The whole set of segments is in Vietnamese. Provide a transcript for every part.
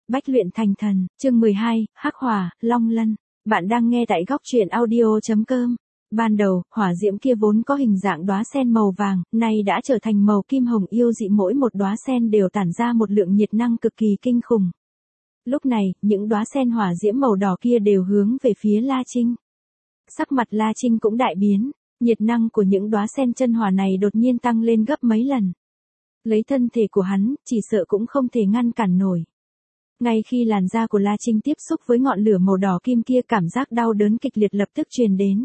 Bách luyện thành thần, chương 12, Hắc Hỏa, Long Lân. Bạn đang nghe tại góc truyện audio.com. Ban đầu, hỏa diễm kia vốn có hình dạng đóa sen màu vàng, nay đã trở thành màu kim hồng yêu dị, mỗi một đóa sen đều tản ra một lượng nhiệt năng cực kỳ kinh khủng. Lúc này, những đóa sen hỏa diễm màu đỏ kia đều hướng về phía La Trinh. Sắc mặt La Trinh cũng đại biến, nhiệt năng của những đóa sen chân hỏa này đột nhiên tăng lên gấp mấy lần. Lấy thân thể của hắn, chỉ sợ cũng không thể ngăn cản nổi. Ngay khi làn da của La Trinh tiếp xúc với ngọn lửa màu đỏ kim kia, cảm giác đau đớn kịch liệt lập tức truyền đến.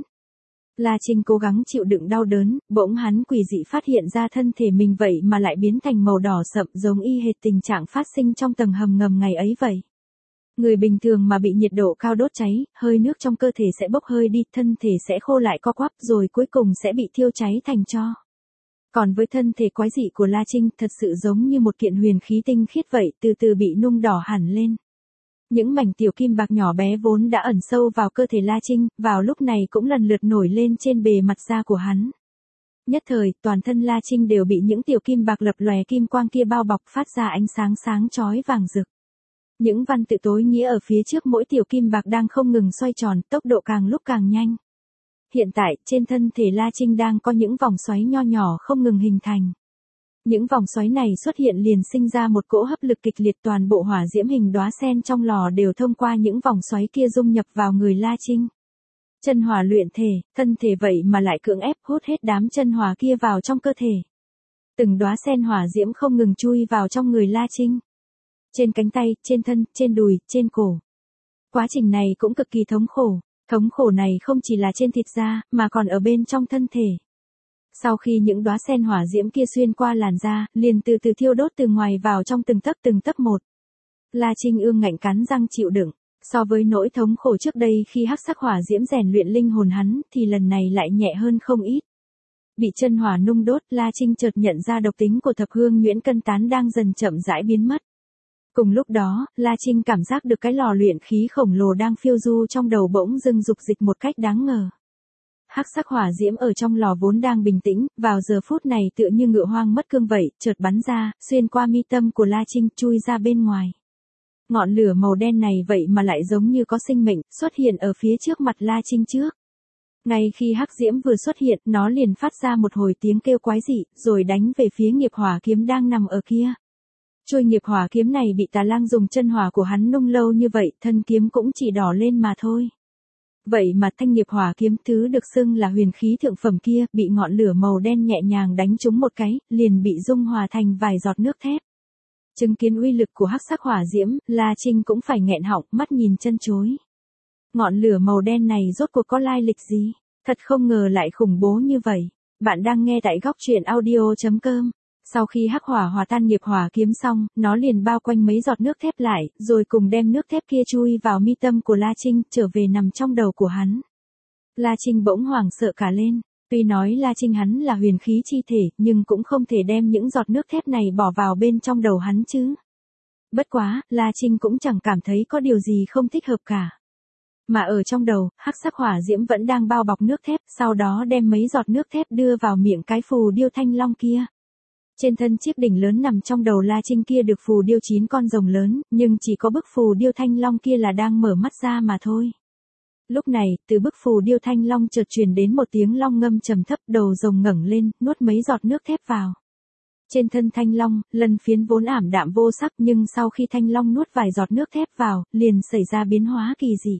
La Trinh cố gắng chịu đựng đau đớn, bỗng hắn quỷ dị phát hiện ra thân thể mình vậy mà lại biến thành màu đỏ sậm, giống y hệt tình trạng phát sinh trong tầng hầm ngầm ngày ấy vậy. Người bình thường mà bị nhiệt độ cao đốt cháy, hơi nước trong cơ thể sẽ bốc hơi đi, thân thể sẽ khô lại co quắp rồi cuối cùng sẽ bị thiêu cháy thành tro. Còn với thân thể quái dị của La Trinh, thật sự giống như một kiện huyền khí tinh khiết vậy, từ từ bị nung đỏ hẳn lên. Những mảnh tiểu kim bạc nhỏ bé vốn đã ẩn sâu vào cơ thể La Trinh, vào lúc này cũng lần lượt nổi lên trên bề mặt da của hắn. Nhất thời, toàn thân La Trinh đều bị những tiểu kim bạc lập lòe kim quang kia bao bọc, phát ra ánh sáng sáng chói vàng rực. Những văn tự tối nghĩa ở phía trước mỗi tiểu kim bạc đang không ngừng xoay tròn, tốc độ càng lúc càng nhanh. Hiện tại, trên thân thể La Trinh đang có những vòng xoáy nho nhỏ không ngừng hình thành. Những vòng xoáy này xuất hiện liền sinh ra một cỗ hấp lực kịch liệt, toàn bộ hỏa diễm hình đóa sen trong lò đều thông qua những vòng xoáy kia dung nhập vào người La Trinh. Chân hỏa luyện thể, thân thể vậy mà lại cưỡng ép hút hết đám chân hỏa kia vào trong cơ thể. Từng đóa sen hỏa diễm không ngừng chui vào trong người La Trinh. Trên cánh tay, trên thân, trên đùi, trên cổ. Quá trình này cũng cực kỳ thống khổ. Thống khổ này không chỉ là trên thịt da, mà còn ở bên trong thân thể. Sau khi những đóa sen hỏa diễm kia xuyên qua làn da, liền từ từ thiêu đốt từ ngoài vào trong từng tấc một. La Trinh ương ngạnh cắn răng chịu đựng. So với nỗi thống khổ trước đây khi hắc sắc hỏa diễm rèn luyện linh hồn hắn, thì lần này lại nhẹ hơn không ít. Bị chân hỏa nung đốt, La Trinh chợt nhận ra độc tính của thập hương nhuyễn cân tán đang dần chậm rãi biến mất. Cùng lúc đó, La Trinh cảm giác được cái lò luyện khí khổng lồ đang phiêu du trong đầu bỗng dưng rục dịch một cách đáng ngờ. Hắc sắc hỏa diễm ở trong lò vốn đang bình tĩnh, vào giờ phút này tựa như ngựa hoang mất cương vậy, chợt bắn ra, xuyên qua mi tâm của La Trinh, chui ra bên ngoài. Ngọn lửa màu đen này vậy mà lại giống như có sinh mệnh, xuất hiện ở phía trước mặt La Trinh trước. Ngay khi hắc diễm vừa xuất hiện, nó liền phát ra một hồi tiếng kêu quái dị, rồi đánh về phía nghiệp hỏa kiếm đang nằm ở kia. Trôi nghiệp hỏa kiếm này bị Tà Lang dùng chân hỏa của hắn nung lâu như vậy, thân kiếm cũng chỉ đỏ lên mà thôi. Vậy mà thanh nghiệp hỏa kiếm, thứ được xưng là huyền khí thượng phẩm kia, bị ngọn lửa màu đen nhẹ nhàng đánh trúng một cái, liền bị dung hòa thành vài giọt nước thép. Chứng kiến uy lực của hắc sắc hỏa diễm, La Trinh cũng phải nghẹn họng, mắt nhìn chân chối. Ngọn lửa màu đen này rốt cuộc có lai lịch gì? Thật không ngờ lại khủng bố như vậy. Bạn đang nghe tại góc truyện audio.com. Sau khi hắc hỏa hòa tan nghiệp hỏa kiếm xong, nó liền bao quanh mấy giọt nước thép lại, rồi cùng đem nước thép kia chui vào mi tâm của La Trinh, trở về nằm trong đầu của hắn. La Trinh bỗng hoảng sợ cả lên. Tuy nói La Trinh hắn là huyền khí chi thể, nhưng cũng không thể đem những giọt nước thép này bỏ vào bên trong đầu hắn chứ. Bất quá, La Trinh cũng chẳng cảm thấy có điều gì không thích hợp cả. Mà ở trong đầu, hắc sắc hỏa diễm vẫn đang bao bọc nước thép, sau đó đem mấy giọt nước thép đưa vào miệng cái phù điêu thanh long kia. Trên thân chiếc đỉnh lớn nằm trong đầu La Trinh kia được phù điêu 9 con rồng lớn, nhưng chỉ có bức phù điêu thanh long kia là đang mở mắt ra mà thôi. Lúc này, từ bức phù điêu thanh long chợt truyền đến một tiếng long ngâm trầm thấp, đầu rồng ngẩng lên, nuốt mấy giọt nước thép vào. Trên thân thanh long, lân phiến vốn ảm đạm vô sắc, nhưng sau khi thanh long nuốt vài giọt nước thép vào, liền xảy ra biến hóa kỳ dị.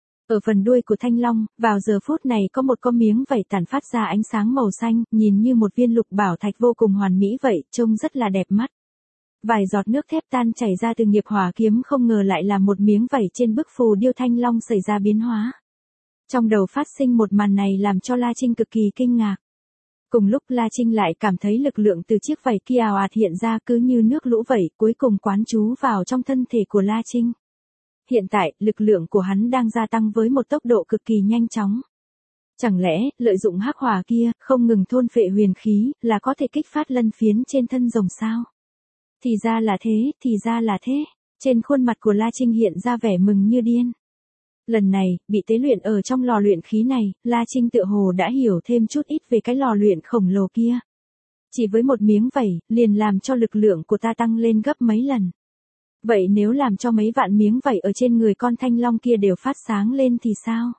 Ở phần đuôi của thanh long, vào giờ phút này có một con miếng vảy tản phát ra ánh sáng màu xanh, nhìn như một viên lục bảo thạch vô cùng hoàn mỹ vậy, trông rất là đẹp mắt. Vài giọt nước thép tan chảy ra từ nghiệp hỏa kiếm, không ngờ lại là một miếng vảy trên bức phù điêu thanh long xảy ra biến hóa. Trong đầu phát sinh một màn này làm cho La Trinh cực kỳ kinh ngạc. Cùng lúc La Trinh lại cảm thấy lực lượng từ chiếc vảy kia ào ạt hiện ra cứ như nước lũ vậy, cuối cùng quán trú vào trong thân thể của La Trinh. Hiện tại, lực lượng của hắn đang gia tăng với một tốc độ cực kỳ nhanh chóng. Chẳng lẽ, lợi dụng hắc hỏa kia, không ngừng thôn phệ huyền khí, là có thể kích phát lân phiến trên thân rồng sao? Thì ra là thế. Trên khuôn mặt của La Trinh hiện ra vẻ mừng như điên. Lần này, bị tế luyện ở trong lò luyện khí này, La Trinh tựa hồ đã hiểu thêm chút ít về cái lò luyện khổng lồ kia. Chỉ với một miếng vảy, liền làm cho lực lượng của ta tăng lên gấp mấy lần. Vậy nếu làm cho mấy vạn miếng vảy ở trên người con thanh long kia đều phát sáng lên thì sao?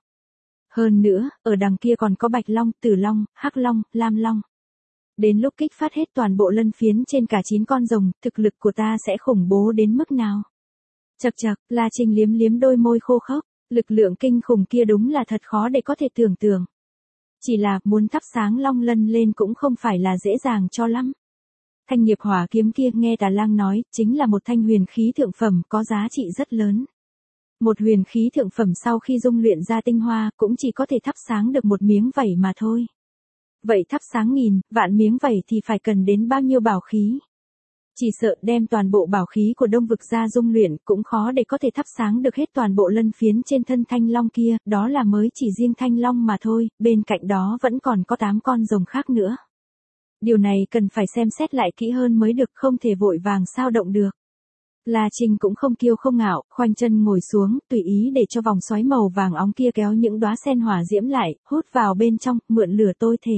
Hơn nữa, ở đằng kia còn có bạch long, tử long, hắc long, lam long. Đến lúc kích phát hết toàn bộ lân phiến trên cả 9 con rồng, thực lực của ta sẽ khủng bố đến mức nào? Chậc chậc, La Trinh liếm liếm đôi môi khô khốc, lực lượng kinh khủng kia đúng là thật khó để có thể tưởng tượng. Chỉ là muốn thắp sáng long lân lên cũng không phải là dễ dàng cho lắm. Thanh nghiệp hỏa kiếm kia nghe Tà Lang nói, chính là một thanh huyền khí thượng phẩm có giá trị rất lớn. Một huyền khí thượng phẩm sau khi dung luyện ra tinh hoa cũng chỉ có thể thắp sáng được một miếng vảy mà thôi. Vậy thắp sáng nghìn, vạn miếng vảy thì phải cần đến bao nhiêu bảo khí? Chỉ sợ đem toàn bộ bảo khí của Đông vực ra dung luyện cũng khó để có thể thắp sáng được hết toàn bộ lân phiến trên thân thanh long kia, đó là mới chỉ riêng thanh long mà thôi, bên cạnh đó vẫn còn có 8 con rồng khác nữa. Điều này cần phải xem xét lại kỹ hơn mới được, không thể vội vàng sao động được. La Trinh cũng không kiêu không ngạo, khoanh chân ngồi xuống, tùy ý để cho vòng xoáy màu vàng óng kia kéo những đóa sen hỏa diễm lại, hút vào bên trong, mượn lửa tôi thể.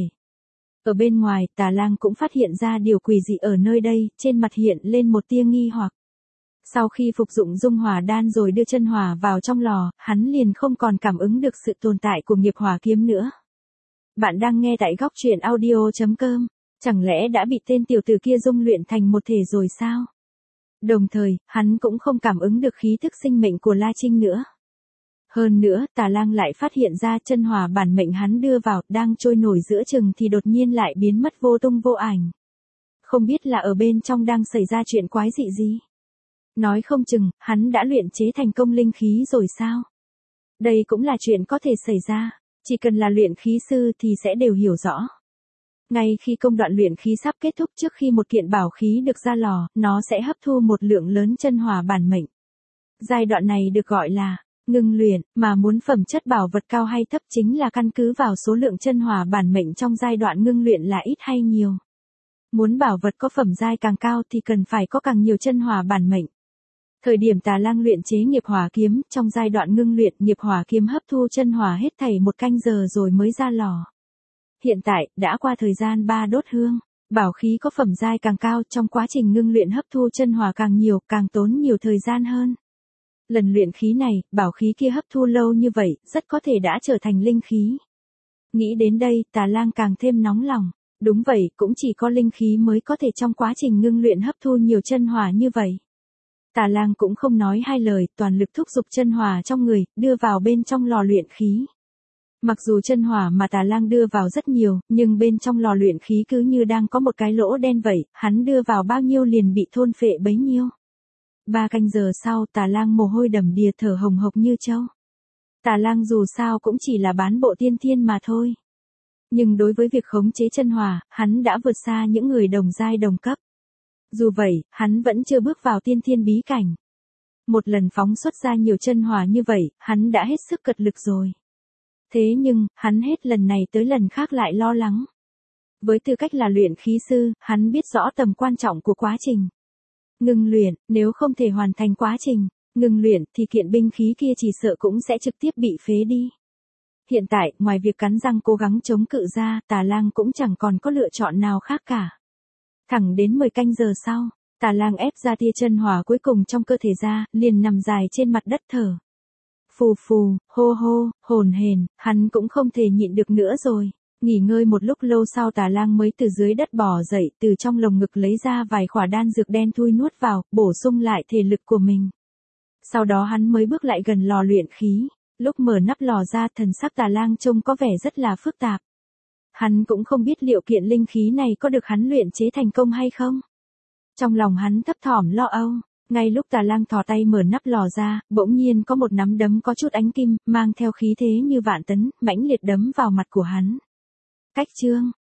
Ở bên ngoài, Tà Lang cũng phát hiện ra điều quỷ dị ở nơi đây, trên mặt hiện lên một tia nghi hoặc. Sau khi phục dụng dung hỏa đan rồi đưa chân hỏa vào trong lò, hắn liền không còn cảm ứng được sự tồn tại của nghiệp hỏa kiếm nữa. Bạn đang nghe tại góc truyện audio.com, chẳng lẽ đã bị tên tiểu tử kia dung luyện thành một thể rồi sao? Đồng thời, hắn cũng không cảm ứng được khí thức sinh mệnh của La Trinh nữa. Hơn nữa, Tà Lang lại phát hiện ra chân hỏa bản mệnh hắn đưa vào, đang trôi nổi giữa chừng thì đột nhiên lại biến mất vô tung vô ảnh. Không biết là ở bên trong đang xảy ra chuyện quái dị gì? Nói không chừng, hắn đã luyện chế thành công linh khí rồi sao? Đây cũng là chuyện có thể xảy ra, chỉ cần là luyện khí sư thì sẽ đều hiểu rõ. Ngay khi công đoạn luyện khí sắp kết thúc, trước khi một kiện bảo khí được ra lò, nó sẽ hấp thu một lượng lớn chân hỏa bản mệnh. Giai đoạn này được gọi là ngưng luyện, mà muốn phẩm chất bảo vật cao hay thấp chính là căn cứ vào số lượng chân hỏa bản mệnh trong giai đoạn ngưng luyện là ít hay nhiều. Muốn bảo vật có phẩm giai càng cao thì cần phải có càng nhiều chân hỏa bản mệnh. Thời điểm Tà Lang luyện chế nghiệp hỏa kiếm, trong giai đoạn ngưng luyện, nghiệp hỏa kiếm hấp thu chân hỏa hết thảy 1 canh giờ rồi mới ra lò. Hiện tại, đã qua thời gian 3 đốt hương, bảo khí có phẩm giai càng cao, trong quá trình ngưng luyện hấp thu chân hỏa càng nhiều, càng tốn nhiều thời gian hơn. Lần luyện khí này, bảo khí kia hấp thu lâu như vậy, rất có thể đã trở thành linh khí. Nghĩ đến đây, Tà Lang càng thêm nóng lòng. Đúng vậy, cũng chỉ có linh khí mới có thể trong quá trình ngưng luyện hấp thu nhiều chân hỏa như vậy. Tà Lang cũng không nói hai lời, toàn lực thúc giục chân hỏa trong người, đưa vào bên trong lò luyện khí. Mặc dù chân hỏa mà Tà Lang đưa vào rất nhiều, nhưng bên trong lò luyện khí cứ như đang có một cái lỗ đen vậy, hắn đưa vào bao nhiêu liền bị thôn phệ bấy nhiêu. 3 canh giờ sau, Tà Lang mồ hôi đầm đìa, thở hồng hộc như trâu. Tà Lang dù sao cũng chỉ là bán bộ tiên thiên mà thôi. Nhưng đối với việc khống chế chân hỏa, hắn đã vượt xa những người đồng giai đồng cấp. Dù vậy, hắn vẫn chưa bước vào tiên thiên bí cảnh. Một lần phóng xuất ra nhiều chân hỏa như vậy, hắn đã hết sức cật lực rồi. Thế nhưng, hắn hết lần này tới lần khác lại lo lắng. Với tư cách là luyện khí sư, hắn biết rõ tầm quan trọng của quá trình ngưng luyện, nếu không thể hoàn thành quá trình ngưng luyện thì kiện binh khí kia chỉ sợ cũng sẽ trực tiếp bị phế đi. Hiện tại, ngoài việc cắn răng cố gắng chống cự ra, Tà Lang cũng chẳng còn có lựa chọn nào khác cả. Thẳng đến 10 canh giờ sau, Tà Lang ép ra tia chân hỏa cuối cùng trong cơ thể ra, liền nằm dài trên mặt đất thở. Phù phù, hô hô, hồn hển, hắn cũng không thể nhịn được nữa rồi. Nghỉ ngơi một lúc lâu sau, Tà Lang mới từ dưới đất bò dậy, từ trong lồng ngực lấy ra vài khỏa đan dược đen thui nuốt vào, bổ sung lại thể lực của mình. Sau đó hắn mới bước lại gần lò luyện khí. Lúc mở nắp lò ra, thần sắc Tà Lang trông có vẻ rất là phức tạp. Hắn cũng không biết liệu kiện linh khí này có được hắn luyện chế thành công hay không. Trong lòng hắn thấp thỏm lo âu. Ngay lúc Tà Lang thò tay mở nắp lò ra, bỗng nhiên có một nắm đấm có chút ánh kim, mang theo khí thế như vạn tấn, mãnh liệt đấm vào mặt của hắn. Cách chương,